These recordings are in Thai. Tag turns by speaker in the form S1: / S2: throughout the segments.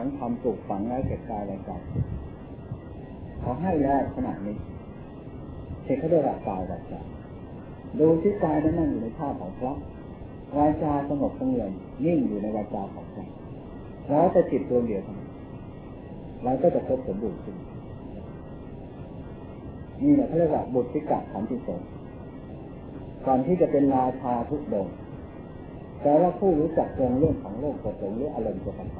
S1: ของธรรมปลูกฝังไว้แก่กายและใจเขาให้แล้วขณะนี้เขาเรียกว่ากายวาจาดูที่กายนั้นนั่งอยู่ในท่าของพระวาจาสงบเสงี่ยมนิ่งอยู่ในวาจาของพระแล้วจะจิตดวงเดียวกันเราก็จะพบสมบูรณ์ขึ้นนี่แหละเขาเรียกว่าบุตริกะขันธิโสก่อนที่จะเป็นราชาทุกดงแต่ว่าผู้รู้จักเรื่องของโลกประสงค์หรืออารมณ์จะทำ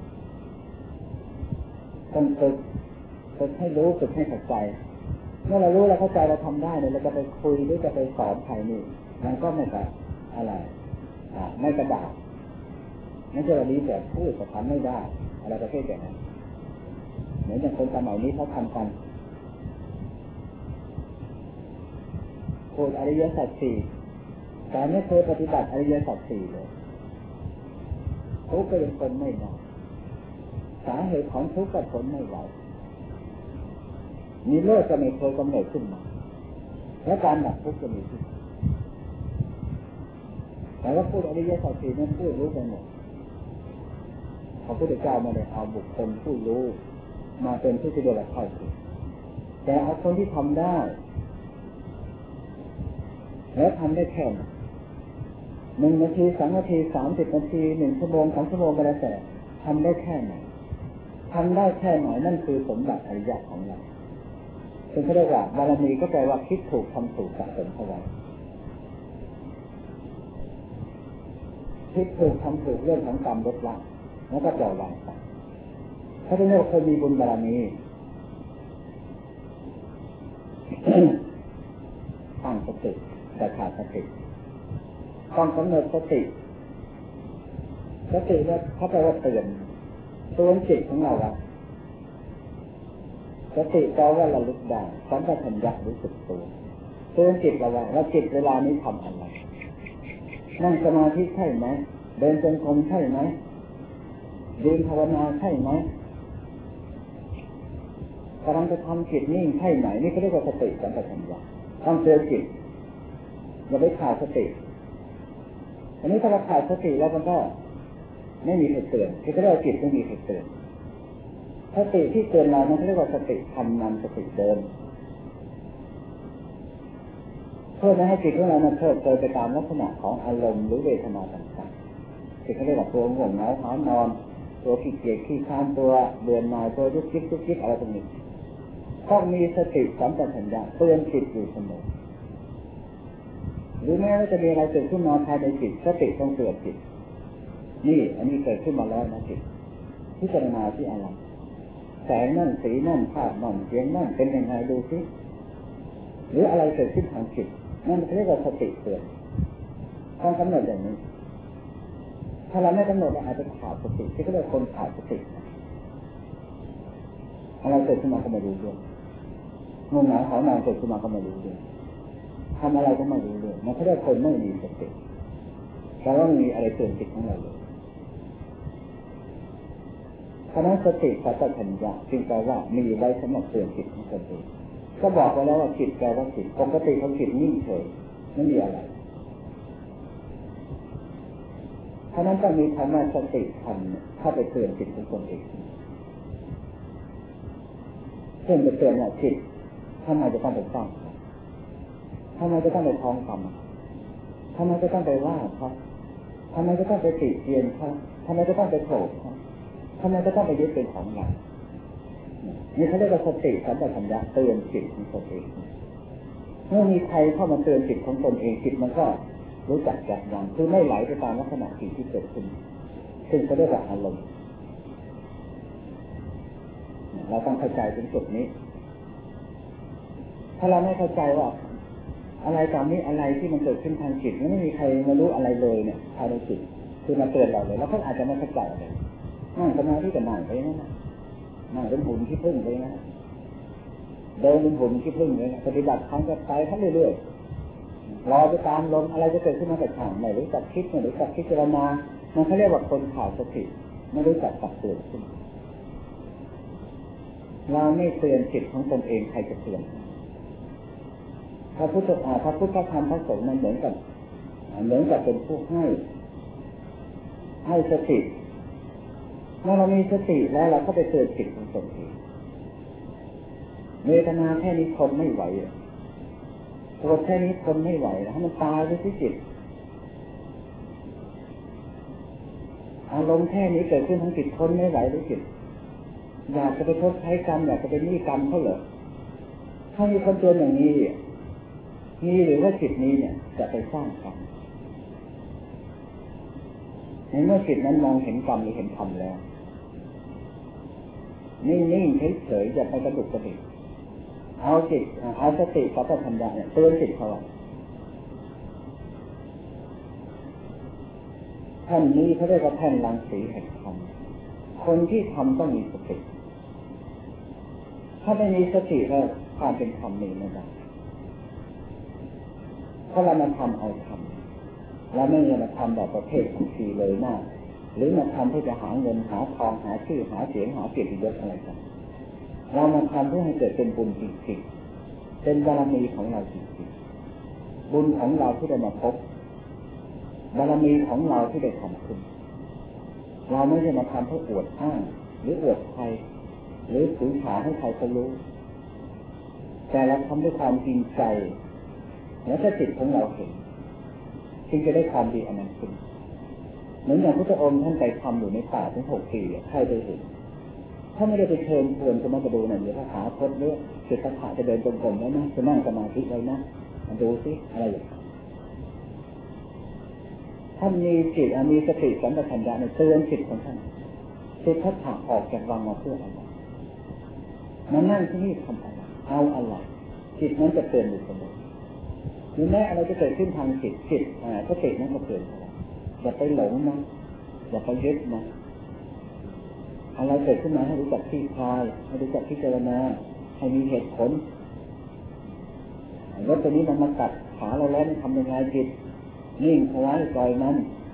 S1: ต้องฝึกให้รู้ฝึกให้เข้าใจเมื่อเรารู้เราเข้าใจเราทำได้เนี่ยเราจะไปคุยหรือจะไปสอนใครนี่มันก็ไม่ได้อะไรไม่กระดาษไม่ใช่ว่าดีแต่พูดแต่ทำไม่ได้อะไรประเภทอย่างนั้นเหมือนอย่างคนสมัยนี้เขาทำกันพูดอริยสัจสี่แต่ไม่เคยปฏิบัติอริยสัจสี่เลยทุกข์ก็ยังทนไม่ได้สาเหตุของทุกข์ก็ทนไม่ไหวมีโลกจะไม่เคยกำเนิดขึ้นมาและการดับทุกข์จะมีขึ้นแต่ว่าพูดอริยสัจสี่นั้นพูดรู้ไปหมดพระพุทธเจ้าไม่ได้เอาบุคคลผู้รู้มาเป็นผู้ที่เรียกว่าเข้าถึงแต่เอาคนที่ทำได้แล้วทำได้แค่1 นาที2 นาที30 นาที1 ชั่วโมง2 ชั่วโมงก็แล้วแต่ทำได้แค่ไหนทำได้แค่ไหนนั่นคือสมบัติอริยะของเราซึ่งเขาเรียกว่าบารมีก็แปลว่าคิดถูกทำถูกสะสมเข้าไว้คิดถูกทำถูกเรื่องของกรรมลดละแล้วก็ปล่อยวางไปถ้าเป็นเราเคยมีบุญบารมีตั้งสติแต่ขาดสติต้องกำหนดสติเนี่ยเขาแปลว่าเตือนจิตของเราอะสติแปลว่าระลึกได้สัมปชัญญะรู้สึกตัวเตือนจิตเราว่าจิตเวลานี้ทำอะไรนั่งสมาธิใช่ไหมเดินจงกรมใช่ไหมยืนภาวนาใช่ไหมกำลังจะทำจิตนิ่งใช่ไหมนี่เขาเรียกว่าสติสัมปชัญญะต้องเตือนจิตอย่าไปขาดสติอันนี้ถ้าเราขาดสติแล้วมันก็ไม่มีใครเตือนที่เขาเรียกว่าจิตไม่มีใครเตือนสติที่เตือนเรามันเรียกว่าสติทำนำสติเดินเพื่อไม่ให้จิตของเรามันเพลิดเพลินไปตามลักษณะของอารมณ์หรือเวทนาต่างๆที่เขาเรียกว่าตัวง่วงเหงาหานอนตัวขี้เกียจขี้ค้านตัวเบื่อหน่ายตัวยุบยิบอะไรตรงนี้ต้องมีสติสัมปชัญญะเตือนจิตอยู่เสมอหรือแม้ว่าจะมีอะไรเกิดขึ้นมาภายในจิตสติต้องเตือนจิตนี่อันนี้เกิดขึ้นมาแล้วนะจิตพิจารณาที่อะไรแสงนั่นสีนั่นภาพนั่นเสียงนั่นเป็นยังไงดูสิหรืออะไรเกิดขึ้นทางจิตนั่นเรียกว่าสติเตือนต้องกำหนดอย่างนี้ถ้าเราไม่กำหนดเราอาจจะขาดสติที่เขาเรียกคนขาดสติอะไรเกิดขึ้นมาก็ไม่รู้เรื่องง่วงเหงาหานอนเกิดขึ้นมาก็ไม่รู้เรื่องทำอะไรก็ไม่รู้เรื่องมันเขาเรียกคนไม่มีสติแต่ว่ามีอะไรเตือนจิตของเราเลยคณะสติสัมปชัญญะจึงแปลว่ามีไว้สำหรับเตือนจิตของตนเองก็บอกไว้แล้วว่าจิตแปลว่าจิตปกติของจิตนิ่งเฉยไม่มีอะไรเพราะนั้นต้องมีธรรมะสติธรรมเข้าไปเตือนจิตของตนเองเพื่อจะเตือนว่าจิตทำไมจะต้องไปตั้งทำไมจะต้องไปท้องคำทำไมจะต้องไปว่าเขาทำไมจะต้องไปติเตียนเขาทำไมจะต้องไปโกรธเขาทำไมจะต้องไปยึดเป็นของเรานี่เขาเรียกว่าสติสัมปชัญญะเตือนจิตของตนเองเมื่อมีใครเข้ามาเตือนจิตของตนเองจิตมันก็รู้จักจับวางคือไม่ไหลไปตามลักษณะสิ่งที่เกิดขึ้นซึ่งเขาเรียกว่าอารมณ์เราต้องเข้าใจถึงจุดนี้ถ้าเราไม่เข้าใจว่าอะไรตามนี้อะไรที่มันเกิดขึ้นทางจิตไม่มีใครมารู้อะไรเลยเนี่ยภายในจิตคือมาเตือนเราเลยแล้วเขาอาจจะไม่เข้าใจเลยนั่งสมาธิก็นั่งไปนั่นนะนั่งเป็นหุ่นที่พึ่งไปนะเดินเป็นหุ่นที่พึ่งเลยปฏิบัติทางจะไปทั้งเรื่อยๆรอไปตามลมอะไรจะเกิดขึ้นมาแต่ทางไม่รู้จักคิดไม่รู้จักพิจารณามันเขาเรียกว่าคนขาดสติไม่รู้จักตักเตือนขึ้นเราไม่เตือนจิตของตนเองใครจะเตือนพระพุทธธรรมพระสงฆ์มันเหมือนกับเป็นผู้ให้สติใมื่อเรามีสติแล้วเราก็ไปเตือนจิตของตนเองเวทนาแค่นี้ทนไม่ไหวโกรธแค่นี้ทนไม่ไหวแล้วให้มันตายไปที่จิตอารมณ์แค่นี้เกิดขึ้นทั้งจิตทนไม่ไหวด้วยจิตอยากจะไปทดใช้กรรมอยากจะเป็นหนี้กรรมเขาเหรอถ้ามีคนเตือนอย่างนี้มีหรือว่าจิตนี้เนี่ยจะไปสร้างกรรมในเมื่อจิตนั้นมองเห็นกรรมหรือเห็นธรรมแล้วนิ่งๆเฉยๆอย่าไปกระดุกกระดิกเอาจิตเอาสติสัมปชัญญะเนี่ยเตือนจิตเขาท่านนี้เขาเรียกว่าแท่นรังสีแห่งธรรมคนที่ทำต้องมีสติถ้าไม่มีสติแล้วความเป็นธรรมมีไม่ได้เพราะเรามาทำเอาทำเราไม่ได้มาทำแบบประเภทของทีเลยหน้าหรือมาทำเพื่อจะหาเงินหาทองหาชื่อหาเสียงหาเกียรติยศอะไรกันเรามาทำเพื่อให้เกิดเป็นบุญจริงๆเป็นบารมีของเราจริงๆบุญของเราที่ได้มาพบบารมีของเราที่ได้ทำขึ้นเราไม่ได้มาทำเพื่ออวดอ้างหรืออวดใครหรือถือฉาให้ใครเขารู้แต่เราทำด้วยความจริงใจและถ้าจิตของเราเห็นจึงจะได้ความดีอันนั้นขึ้นเหมือนอย่างพระองค์ท่านไปทำอยู่ในป่าถึง6 ปีใครได้เห็นถ้าไม่ได้ไปเชิญชวนจะมาดูหน่อยเดี๋ยวถ้าหาพจน์เรื่องจิตตถะจะเดินจงกรมแล้วนะจะนั่งสมาธิแล้วนะมาดูสิอะไรอย่างนี้ท่านมีจิตมีสติสัมปชัญญะในเตือนจิตของท่านจิตทัศน์ออกจากวังมาเพื่ออะไรมานั่งที่นี่ทำอะไรเอาอะไรจิตนั้นจะเตือนอยู่เสมอหรือแม้อะไรจะเกิดขึ้นทางจิตสตินั้นก็เตือนเราอย่าไปหลงนะอย่าไปยึดนะอะไรเกิดขึ้นมาให้รู้จักที่คลายให้รู้จักพิจารณาให้มีเหตุผลรถตัวนี้มันมากัดขาเราแล้วมันทำยังไงจิตนิ่งเอาไว้ปล่อยมัน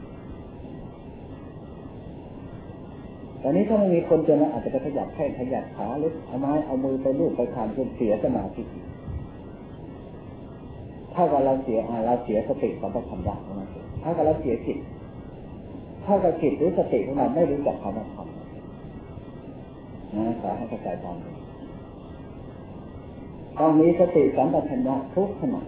S1: ตอนนี้ถ้าไม่มีคนเจอแล้วอาจจะไปขยับแข้งขยับขาหรือเอาไม้เอามือไปลูบไปคานจนเสียสมาธิเท่ากับเราเสียสติสัมปชัญญะของเราเท่ากับเราเสียจิตเท่ากับจิตหรือสติของเราไม่รู้จักคำว่าธรรมนะขอให้เข้าใจตามนี้ต้องมีสติสัมปชัญญะทุกขณะ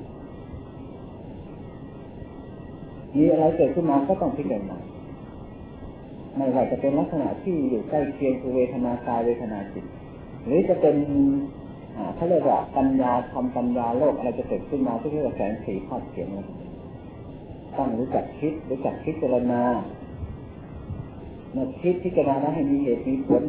S1: มีอะไรเกิดขึ้นมาก็ต้องพิจารณาไม่ว่าจะเป็นลักษณะที่อยู่ใกล้เคียงคือเวทนากายเวทนาจิตหรือจะเป็นเขาเรียกว่าปัญญาธรรมปัญญาโลกอะไรจะเกิดขึ้นมาที่เรียกว่าแสงสีภาพเสียงอะไรต้องรู้จักคิดรู้จักพิจารณาเมื่อคิดพิจารณาให้มีเหตุมีผล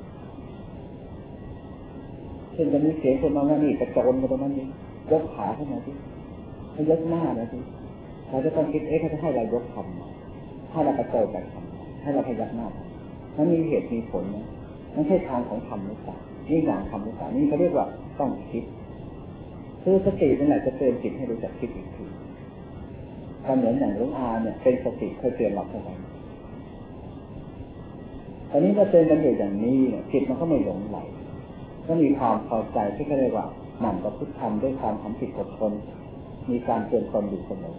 S1: เช่นจะมีเสียงคนมาว่านี่กระโจนมาตรงนั้นนี่ยกขาขึ้นมาที่ให้ยกหน้านะที่เราจะต้องคิดเขาจะให้เรายกทำให้เรากระโจนไปทำให้เราพยักหน้ามันมีเหตุมีผลนะไม่ใช่ทางของธรรมหรือเปล่านี่อย่างธรรมหรือเปล่านี่เขาเรียกว่าต้องคิดคือสตินั่นแหละจะเตือนจิตให้รู้จักคิดอีกทีก็เหมือนอย่างหลวงอาเนี่ยเป็นสติเคยเตือนเราเท่าไหร่ตอนนี้เราเตือนกันอยู่อย่างนี้เนี่ยจิตมันก็ไม่หลงไหลก็มีความพอใจที่เขาเรียกว่าหมั่นประพฤติธรรมด้วยความทำผิดอดทนมีการเตือนตนอยู่เสมอ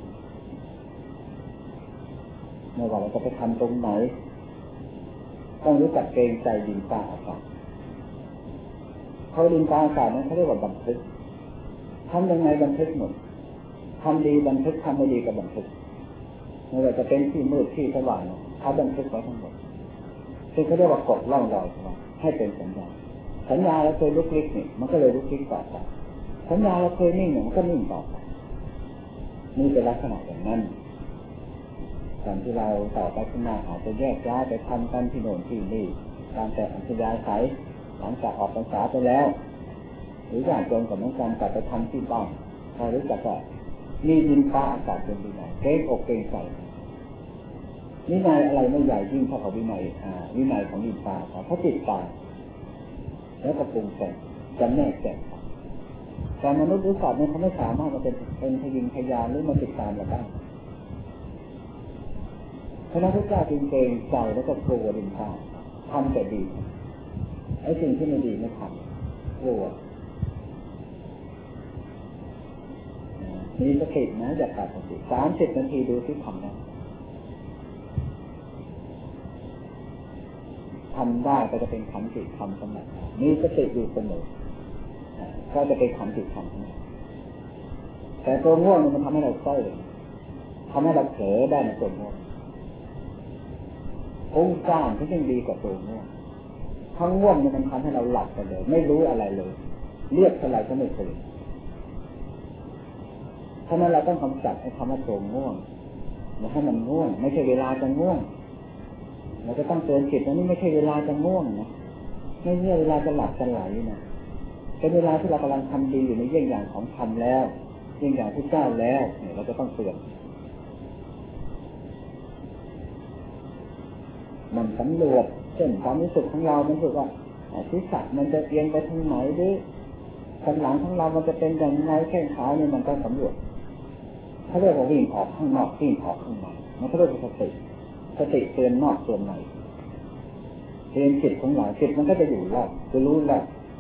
S1: ไม่ว่าเราจะไปทำตรงไหนต้องรู้จักเกรงใจดินฟ้าอากาศเขาดินฟ้าอากาศนั้นเขาเรียกว่าบันทึกทำยังไงบันทึกหมดทำดีบันทึกทำไม่ดีก็บันทึกไม่ว่าจะเป็นที่มืดที่สว่างเขาบันทึกไว้ทั้งหมดซึ่งเขาเรียกว่ากดล่องรอยให้เป็นสัญญาเราเคยลุกลี้นี่มันก็เลยลุกลี้ต่อไปสัญญาเราเคยนิ่งมันก็นิ่งต่อไปนี่เป็นลักษณะอย่างนั้นตอนที่เราต่อไปข้างหน้าอาจจะแยกย้ายไปทำกันที่โน่นที่นี่ตามแต่อัธยาศัยหลังจากออกพรรษาไปแล้วหรืออย่างจนกับน้องการกลับไปทำที่บ้านพอรู้จักว่ามีดินฟ้าอากาศเป็นวินัยเกรงอกเกรงใจวินัยอะไรไม่ใหญ่ยิ่งเท่ากับวินัยของดินฟ้าเขาติดตามแล้วก็ปรุงแต่งจำแนกแจกแต่มนุษย์หรือสัตว์เนี่ยเขาไม่สามารถมาเป็นพยิงพยานหรือมาติดตามเราได้พระพุทธเจ้าจึงเกรงใจแล้วก็กลัวดินฟ้าทำแต่ดีไอ้สิ่งที่ไม่ดีไม่ทำกลัวมีสตินะอย่าขาดสติ30 นาทีดูที่ทำได้ทำได้ก็จะเป็นขันติธรรมเสมอมีสติอยู่เสมอก็จะเป็นขันติธรรมแต่ตัวง่วงมันทำให้เราเซ่อทำให้เราเผลอได้ในตัวง่วงฟุ้งซ่านที่ยิ่งดีกว่าตัวง่วงทั้งง่วงมันทำให้เราหลับไปเลยไม่รู้อะไรเลยเรียกเท่าไหร่ก็ไม่ตื่นเพราะนั้นเราต้องกำจัดไอ้คำว่าตัวง่วงอย่าให้มันง่วงไม่ใช่เวลาจะง่วงเราจะต้องเตือนจิตว่านี่ไม่ใช่เวลาจะง่วงนะไม่ใช่เวลาจะหลับจะไหลนะเป็นเวลาที่เรากำลังทำดีอยู่ในเยี่ยงอย่างของธรรมแล้วเยี่ยงอย่างที่เจ้าแล้วเนี่ยเราจะต้องเตือนมันสำรวจเช่นความรู้สึกของเรามันรู้สึกว่าศีรษะมันจะเอียงไปทางไหนหรือสันหลังของเรามันจะเป็นอย่างไรแข้งขาเนี่ยมันต้องสำรวจเขาเรียกว่าวิ่งออกข้างนอกวิ่งออกข้างในมันก็เรียกว่าสติเตือนนอกเตือนในเตือนจิตของเราจิตมันก็จะอยู่รอบจะรู้แล้ว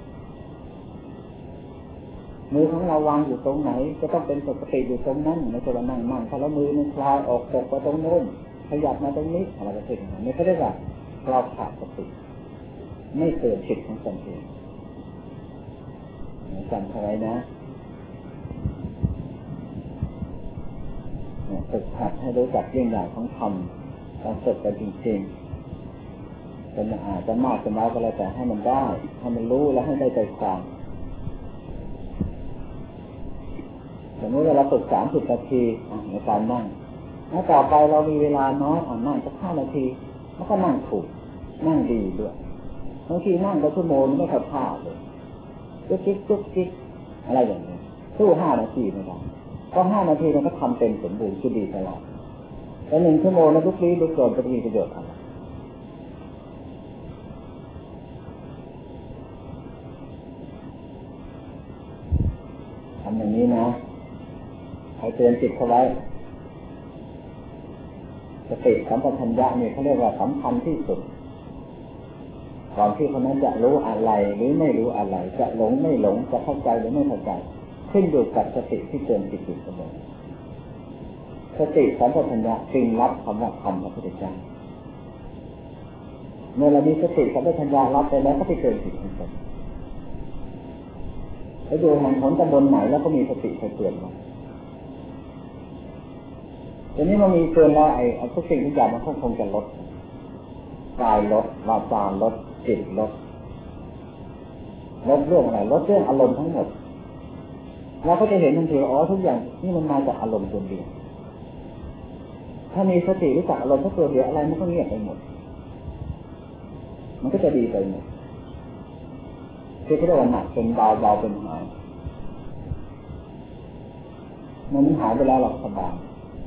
S1: มือของเราวางอยู่ตรงไหนก็ต้องเป็นปกติอยู่ตรงนั้นไม่ใช่ว่านั่งถ้าแล้วมือมันคลายออกตกไปตรงโน้นขยับมาตรงนี้อะไรก็เป็นอย่างนั้นไม่ใช่ว่าเราขาดสติไม่เตือนจิตของตนเองจำเอาไว้นะฝึกหัดให้รู้จักเรื่องใหญ่ของธรรมการฝึกกันจริงๆเป็นอาจจะมากจะน้อยก็แล้วแต่ให้มันได้ให้มันรู้และให้ได้ใจความสมมติว่าเราฝึก30 นาทีในการนั่งแล้วต่อไปเรามีเวลาน้อยนั่งสัก5 นาทีแล้วก็นั่งถูกนั่งดีด้วยบางทีนั่งไปชั่วโมงไม่เข้าท่าเลยจุกจิกอะไรอย่างนี้สู้5 นาทีไม่ได้ก็5 นาทีมันก็ทำเต็มสมบูรณ์คือดีตลอดแต่1 ชั่วโมงแล้วทุกทีทุกส่วนจะมีประโยชน์อะไรทำอย่างนี้นะให้เตือนจิตเขาไว้สติสัมปชัญญะเนี่ยเขาเรียกว่าสำคัญที่สุดก่อนที่คนนั้นจะรู้อะไรหรือไม่รู้อะไรจะหลงไม่หลงจะเข้าใจหรือไม่เข้าใจขึ้นอยู่กับสติที่เตือนจิตอยู่เสมอสติสัมปชัญญะจึงรับคำว่าธรรมพระพุทธเจ้าเมื่อเรามีสติสัมปชัญญะรับไปแล้วก็ไปเตือนจิตของตนไปดูแห่งผลตำบลไหนแล้วก็มีสติคอยเตือนเราทีนี้มันมีเตือนแล้วไอ้ทุกสิ่งทุกอย่างมันคงจะลดกายลดวาจาลดจิตลดเรื่องอะไรลดเรื่องอารมณ์ทั้งหมดเราก็จะเห็นทันทีว่าทุกอย่างนี่มันมาจากอารมณ์ตัวเดียวถ้ามีสติรู้จักอารมณ์ทั้งตัวเดียวอะไรมันก็เงียบไปหมดมันก็จะดีไปหมดคือเขาเรียกว่าหนักเป็นเบาเป็นหายมันหายไปแล้วเราสบาย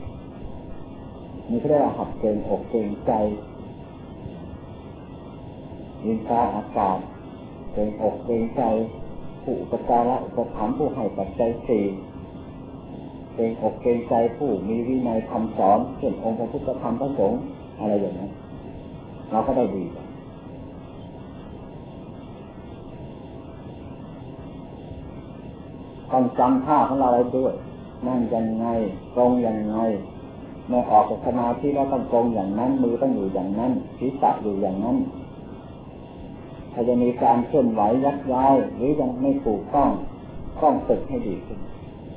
S1: นี่เขาเรียกว่าหัดเกรงอกเกรงใจยินฟ้าอากาศเกรงอกเกรงใจผู้อุปการะอุปถัมภ์ผู้ให้ปัจจัยสี่เกรงอกเกรงใจผู้มีวินัยคำสอนเช่นองค์พระพุทธธรรมพระสงฆ์อะไรอย่างนั้นเราก็ได้ดีต้องจำท่าของเราไว้ด้วยนั่งยังไงตรงยังไงเมื่อออกจากสมาธิแล้วต้องตรงอย่างนั้นมือต้องอยู่อย่างนั้นศีรษะอยู่อย่างนั้นถ้าจะมีการเคลื่อนไหวยักย้ายหรือยังไม่ถูกต้องฝึกให้ดีขึ้น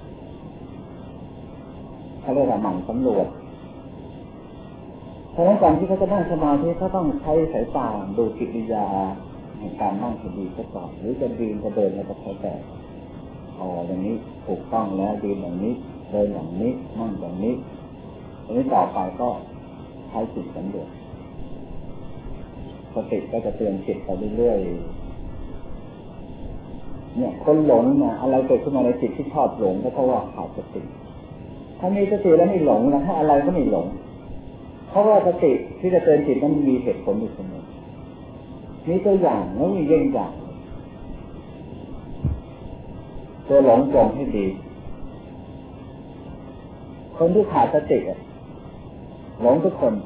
S1: เขาเรียกว่าหมั่นสำรวจเพราะฉะนั้นก่อนที่เขาจะนั่งสมาธิเขาต้องใช้สายตาดูกิริยาในการนั่งให้ดีซะก่อนหรือจะยืนจะเดินอะไรก็แล้วแต่อย่างนี้ถูกต้องแล้วยืนอย่างนี้เดินอย่างนี้นั่งอย่างนี้ทีนี้ต่อไปก็ใช้จิตสำรวจสติก็จะเตือนจิตไปเรื่อยๆเนี่ยคนหลงนะอะไรเกิดขึ้นมาในจิตที่ชอบหลงก็เพราะว่าขาดสติถ้ามีสติแล้วไม่หลงนะถ้าอะไรก็ไม่หลงเพราะว่าสติที่จะเตือนจิตนั้นมีเหตุผลอยู่เสมอมีตัวอย่างแล้วมีเยี่ยงอย่างตัวหลงจงให้ดีคนที่ขาดสติหลงทุกคน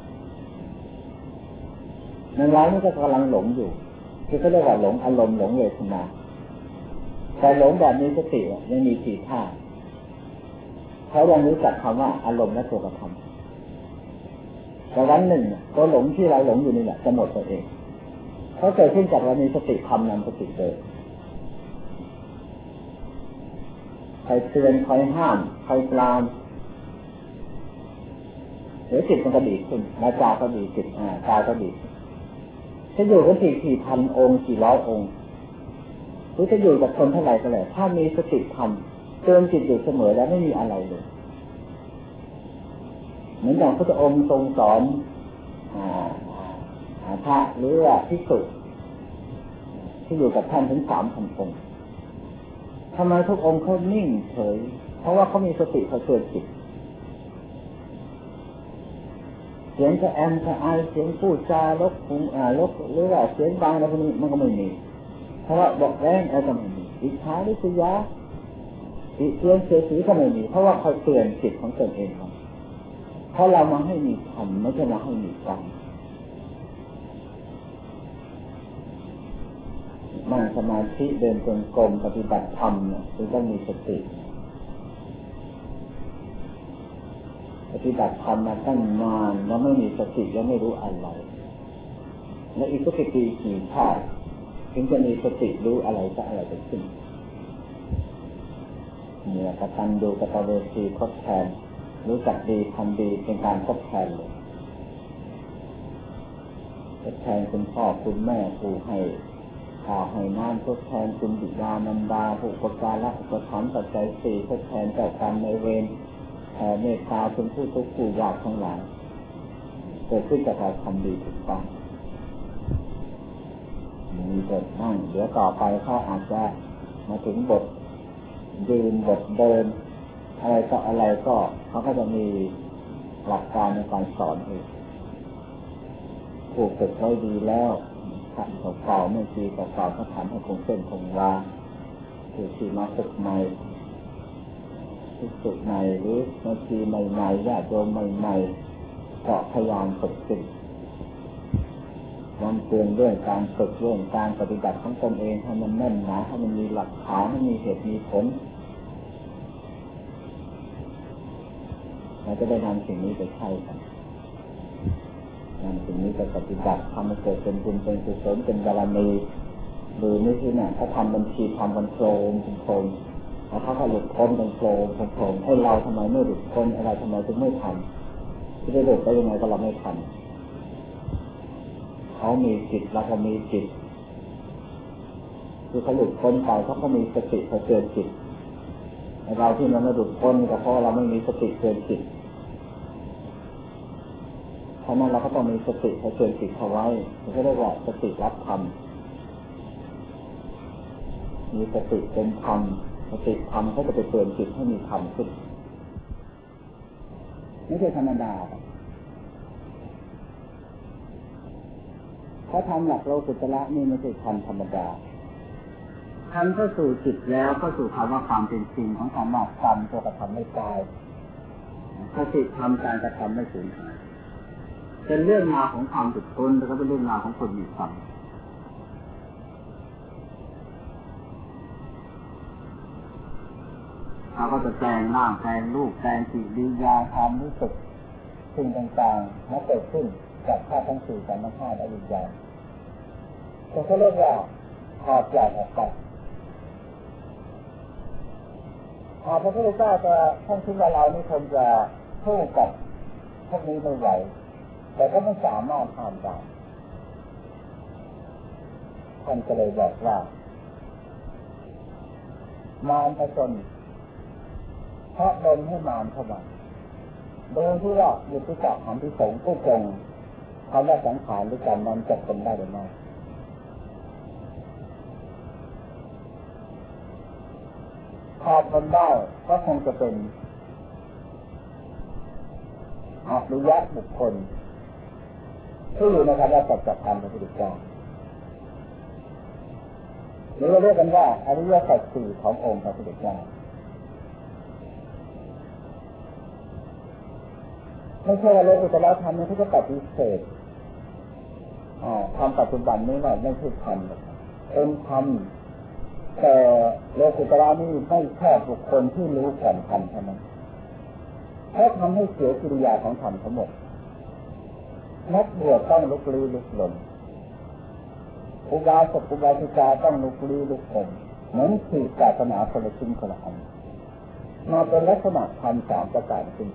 S1: นั่นร้ายมันก็กำลังหลงอยู่คือเขาเรียกว่าหลงอารมณ์หลงเวทนาแต่หลงแบบนี้สติยังมีสี่ท่าเขายังรู้จักคำว่าอารมณ์และตัวกระทำแต่วันหนึ่งตัวหลงที่เราหลงอยู่นี่แหละจะหมดตัวเองเขาเกิดขึ้นจากเรามีสติธรรมนำสติเกิดใครเตือนใครห้ามใครปรามเดี๋ยวจิตมันก็ดีขึ้นวาจาก็ดีจิตกายก็ดีจะอยู่กันกี่พันองค์กี่ร้อยองค์หรือจะอยู่กับคนเท่าไหร่ก็แล้วถ้ามีสติธรรมเตือนจิตอยู่เสมอแล้วไม่มีอะไรเลยเหมือนอย่างพระองค์ทรงสอนพระหรือว่าภิกษุที่อยู่กับท่านถึง3,000 องค์ทำไมทุกองค์เขานิ่งเฉยเพราะว่าเขามีสติเขาเตือนจิตเสียงกระแอมกระไอเสียงพูดจาลบหุงลบหรือว่าเสียงดังอะไรพวกนี้มันก็ไม่มีเพราะว่าบอกแรงอะไรก็ไม่มีอิจฉาริษยาติเตียนเสียสีก็ไม่มีเพราะว่าเขาเตือนจิตของตนเองเพราะเรามาให้มีธรรมไม่ใช่มาให้มีกรรมนั่งสมาธิเดินจงกรมปฏิบัติธรรมเนี่ยจึงต้องมีสติปฏิบัติธรรมมาตั้งนานแล้วไม่มีสติแล้วไม่รู้อะไรแล้วอีกสักกี่ชาติถึงจะมีสติรู้อะไรจะอะไรจะขึ้นเนี่ยกตัญญูกตเวทีทดแทนรู้จักดีทำดีเป็นการทดแทนเลยทดแทนคุณพ่อคุณแม่ผู้ให้ข้าวให้น้ำทดแทนคุณบิดามารดาผู้อุปการะอุปถัมภ์ปัจจัยสี่ทดแทนเจ้ากรรมนายเวรแผ่เมตตาคุณผู้ทุกข์ผู้ยากทั้งหลายเกิดขึ้นจากการทำดีถูกต้องมีบทนั่งเดี๋ยวต่อไปเขาอาจจะมาถึงบทยืนบทเดินอะไรก็อะไรก็เขาก็จะมีหลักการในการสอนเองผู้ฝึกไว้ดีแล้วขันเก่าเมื่อปีเก่าเขาทำให้คงเส้นคงวาคือที่มาฝึกใหม่ฝึกใหม่หรือมาทีใหม่ๆญาติโยมใหม่ๆก็พยายามฝึกสิ่งมันเตือนเรื่องการฝึกเรื่องการปฏิบัติของตนเองให้มันแน่นหนาให้มันมีหลักฐานให้มีเหตุมีผลเราจะได้นำสิ่งนี้ไปใช้กันนำสิ่งนี้ไปปฏิบัติทำให้เกิดเป็นบุญเป็นกุศลเป็นบารมีหรือไม่ใช่เนี่ยเขาทำบัญชีทำกันโครมแล้วเขาก็หลุดพ้นกันโครมให้เราทำไมไม่หลุดพ้นอะไรทำไมถึงไม่ทำที่ได้หลุดไปยังไงก็เราไม่ทำเขามีจิตเราก็มีจิตคือเขาหลุดพ้นไปเขาก็มีสติเขาเตือนจิตเราที่มันไม่หลุดพ้นก็เพราะเราไม่มีสติเตือนจิตเพราะนั้นเราก็ต้องมีสติเขาเตือนจิตเขาไว้เราก็เรียกว่าสติรับธรรมมีสติเป็นธรรมสติธรรมก็จะไปเตือนจิตให้มีธรรมขึ้นไม่ใช่ธรรมดาเขาทำหลักโลกุตระนี่ไม่ใช่ธรรมธรรมดาทำเข้าสู่จิตแล้วก็สู่คำว่าความเป็นจริงของธรรมะธรรมตัวกระทำไม่ตายสติธรรมการกระทำไม่สูญหายเป็นเรื่องราวของความหลุดพ้นแล้วก็เป็นเรื่องราวของคนมีธรรมเขาก็จะแปลงร่างแปลงรูปแปลงจิตวิญญาณความรู้สึกสิ่งต่างๆมาเกิดขึ้นจากธาตุทั้งสี่ธรรมชาติและวิญญาณเขาเรียกว่าถอดแยกออกไปพระพุทธเจ้าจะท่านคิดว่าเรานี่คงจะสู้กับพวกนี้ไม่ไหวแต่ก็ไม่สามารถผ่านได้ท่านก็เลยบอกว่ามารผจญเพราะโดนให้มารเข้ามาโดยที่ว่าอยู่ที่จักหันที่สงผู้คงเขาได้สังขารหรือการนำจับคนได้หรือไม่ขาดคนได้ก็คงจะเป็นอริยบุคคลที่อยู่ในคำว่าสัจธรรมพระพุทธเจ้าหรือเรียกกันว่าอริยสัจสี่ขององค์พระพุทธเจ้าไม่ใช่ว่าโลกุตระธรรมนี่เขาจะปฏิเสธธรรมปัจจุบันนี้ว่าไม่ใช่ธรรมเป็นธรรมแต่โลกุตระนี่ไม่แค่บุคคลที่รู้ก่อนธรรมเท่านั้นเพราะทำให้เสียกิริยาของธรรมทั้งหมดนักบวชต้องลุกลี้ลุกลนอุบาสกอุบาสิกาต้องลุกลี้ลุกลนเหมือนขีดศาสนาคนละชิ้นคนละอันมาเป็นลักษณะธรรม3ประการขึ้น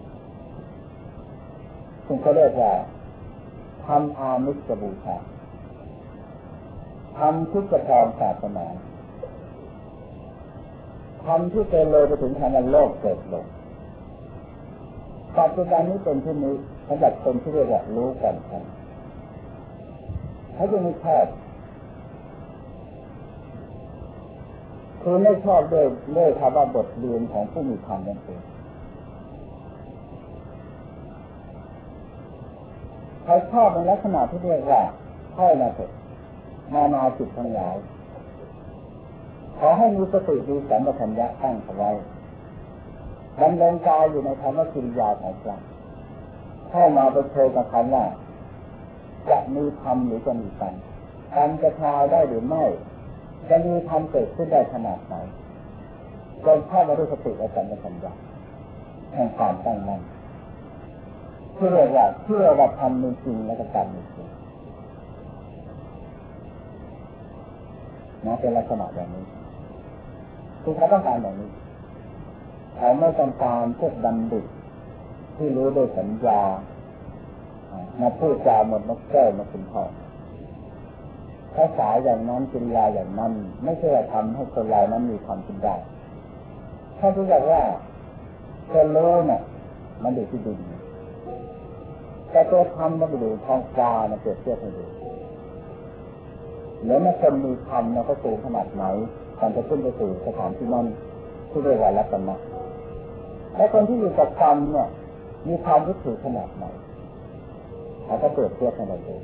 S1: ซึ่งเขาเรียกว่าธรรมอามิสบูชาธรรมที่จะครองศาสนาธรรมที่เกินเลยไปถึงทางโลกเกิดลงปัจจุบันนี้เป็นที่นี้สำหรับคนที่เรียกว่ารู้กันทันเขาจะไม่ชอบคือไม่ชอบด้วยคำว่าบทเรียนของผู้มีธรรมนั่นเองเขาชอบในลักษณะที่เรียกว่าให้มาเถิดนาจิตทั้งหลายขอให้มีสติมีสัมปชัญญะตั้งเอาไว้ดำเนินกายอยู่ในธรรมกิริยาของพระเข้ามาประเชิญกับคำว่าจะมีธรรมหรือจะมีธรรมธรรมจะทายได้หรือไม่จะมีธรรมเกิดขึ้นได้ขนาดไหนจนเข้ามาด้วยสติและสัมปชัญญะแห่งความตั้งมั่นเพื่อว่าธรรมมีจริงและการมีจริงนะเป็นลักษณะแบบนี้คือเขาต้องการแบบนี้เขาไม่ต้องการพวกบัณฑิตที่รู้โดยสัญญามาพูดจาหมดนกแก้วมาคุณพ่อภาษาอย่างนั้นกิริยาอย่างนั้นไม่ใช่ทำให้คนเรานั้นมีความจริงได้ถ้ารู้จักว่าคนรู้น่ะมันอยู่ที่ดินแต่ตัวธรรมมันอยู่ท้องฟ้ามันเปรียบเทียบให้ดูแล้วมันคนมีธรรมเนี่ยเขาสูงขนาดไหนการจะขึ้นไปสู่สถานที่นั้นที่เรียกว่ารัตนะและคนที่อยู่กับธรรมเนี่ยมีความรู้สึกขนาดไหนเขาก็เปรียบเทียบให้เราดู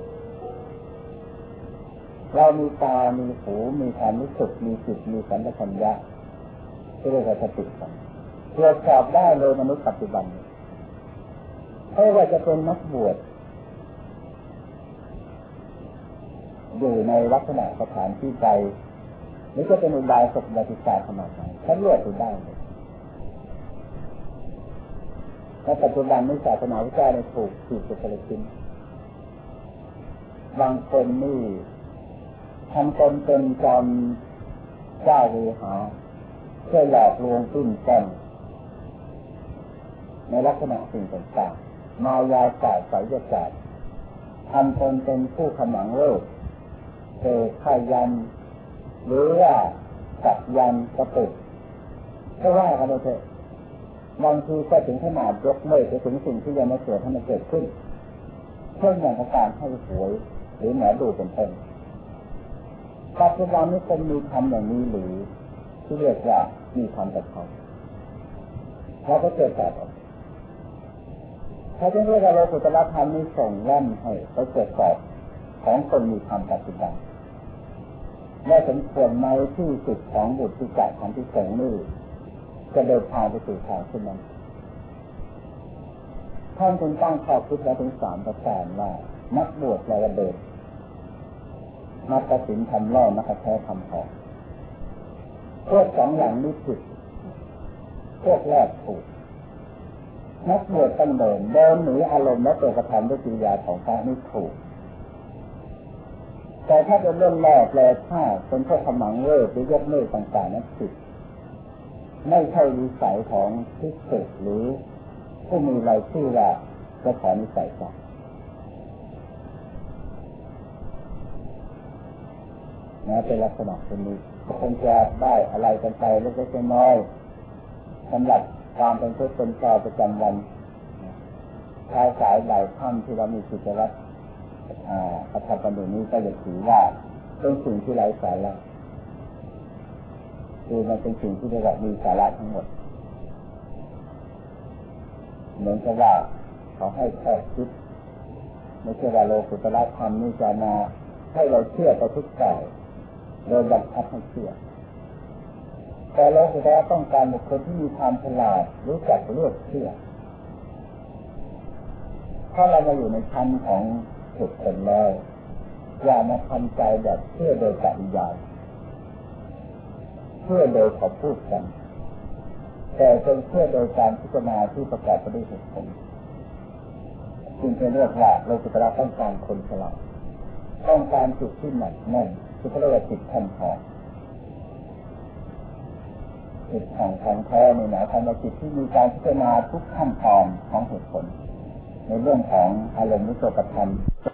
S1: เรามีตามีหูมีความรู้สึกมีจิตมีสัมปชัญญะที่เรียกว่าสติสัมตรวจสอบได้เลยมนุษย์ปัจจุบันไม่ว่าจะเป็นนักบวชอยู่ในลักษณะสถานที่ใดหรือจะเป็นอุบายสกบัติศาสตร์ขนาดไหนท่านเลือกดูได้เลยในปัจจุบันนี้ศาสนาวิจารณ์ถูกขีดเป็นประเด็นบางคนนี่ทำตนเป็นจอมเจ้าเวหาเพื่อหลอกลวงปิ้นป้นในลักษณะสิ่งต่างๆมายาศาสตร์ไสยศาสตร์ทำตนเป็นผู้ขมังโลกเสกขยันหรือว่าสักยันกระตุกก็ว่ากันไปเถอะบางทีก็ถึงขนาดยกเลิกไปถึงสิ่งที่ยังไม่เกิดให้มันเกิดขึ้นเช่นอย่างการให้หวยหรือหมอดูเป็นต้นปัจจุบันนี้คนมีธรรมอย่างนี้หรือที่เรียกว่ามีธรรมกับเขาเขาก็เกิดจากเขาจึงเรียกว่าโลกุตตรธรรมนี้ส่งแล่นให้เขาเกิดสอบของคนมีธรรมปัจจุบันและสมควรไหมที่สุดของบุตรที่จ่ายทำที่ส่งนี่จะเดินทางไปสู่ทางขึ้นนั้นท่านจึงตั้งข้อคิดไว้ถึง3ประการว่านักบวชและระเบิดนักศีลทำล่อนักแท้ทำหอกพวก2อย่างนี้ผิดพวกแรกถูกนักบวชต้องเดินหนีอารมณ์และตัวกระทำด้วยกิริยาของพระนี่ถูกแต่ถ้าเป็นเรื่องแรกแปลท่าเป็นพวกขมังเว่อหรือยกเลิกต่างๆนั้นผิดไม่ใช่วิสัยของภิกษุหรือผู้มีรายชื่อว่าจะขอนิสัยกันนะเป็นลักษณะเป็นนี้คงจะได้อะไรกันไปเล็กๆน้อยๆสำหรับความเป็นพุทธเป็นชาวประจำวันชายสายหลายท่านที่เรามีกิจวัตรประทับกันอยู่นี้ก็จะถือว่าเป็นสิ่งที่ไร้สาระคือมันเป็นสิ่งที่เรียกว่ามีสาระทั้งหมดเหมือนกับว่าเขาให้แค่คิดไม่ใช่ว่าโลกุตตรธรรมนี่จะมาให้เราเชื่อไปทุกฝ่ายโดยบังคับให้เชื่อแต่โลกุตตรต้องการบุคคลที่มีความฉลาดรู้จักเลือกเชื่อถ้าเรามาอยู่ในชั้นของสุดเป็นแล้วอย่ามาทำใจแบบเชื่อโดยปริยายเชื่อโดยเขาพูดกันแต่เป็นเชื่อโดยการพิจารณาที่ประกอบไปด้วยเหตุผลจึงเป็นเรื่องว่าโลกุตตรต้องการคนฉลาดต้องการจิตที่หนักแน่นที่เรียกว่าจิตท่องแท้จิตท่องแท้ในหมายความว่าจิตที่มีการพิจารณาทุกขั้นตอนของเหตุผลในเรื่องของอารมณ์นิโรธธรรม